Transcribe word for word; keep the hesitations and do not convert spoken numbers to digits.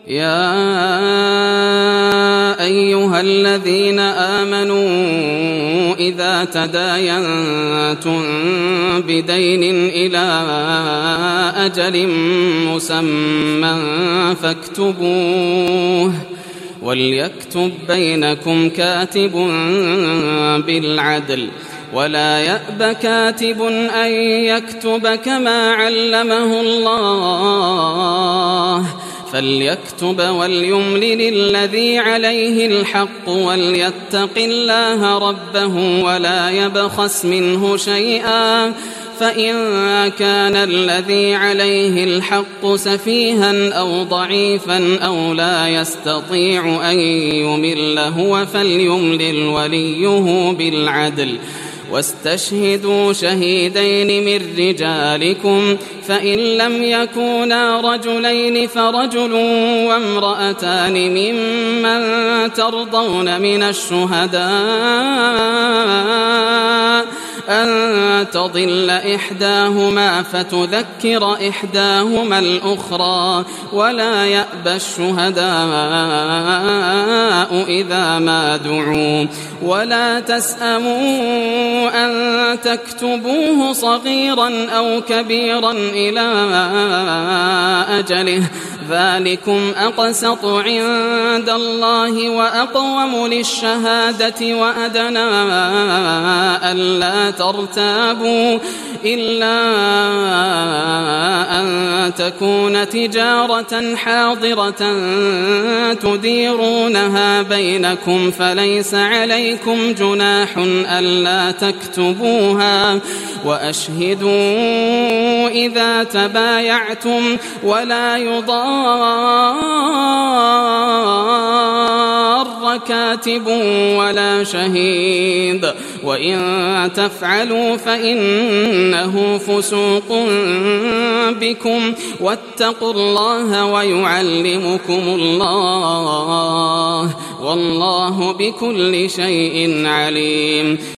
يا أيها الذين آمنوا إذا تداينتم بدين إلى أجل مسمى فاكتبوه وليكتب بينكم كاتب بالعدل ولا يأب كاتب أن يكتب كما علمه الله فليكتب وليملل الذي عليه الحق وليتق الله ربه ولا يبخس منه شيئا فإن كان الذي عليه الحق سفيها أو ضعيفا أو لا يستطيع أن يمل هو فليملل وليه بالعدل واستشهدوا شهيدين من رجالكم فإن لم يكونا رجلين فرجل وامرأتان ممن ترضون من الشهداء أن تضل إحداهما فتذكر إحداهما الأخرى ولا يأبى الشهداء إذا ما دعوا ولا تسأموا أن تكتبوه صغيرا أو كبيرا إلى أجله ذلكم أقسط عند الله وأقوم للشهادة وأدنى ألا ترتابوا إلا أن تكون تجارة حاضرة تديرونها بينكم فليس عليكم جناح ألا تكتبوها وأشهدوا إذا تبايعتم ولا يضار كاتب ولا شهيد وإن تفعلوا فإنه فسوق بكم واتقوا الله ويعلمكم الله والله بكل شيء عليم.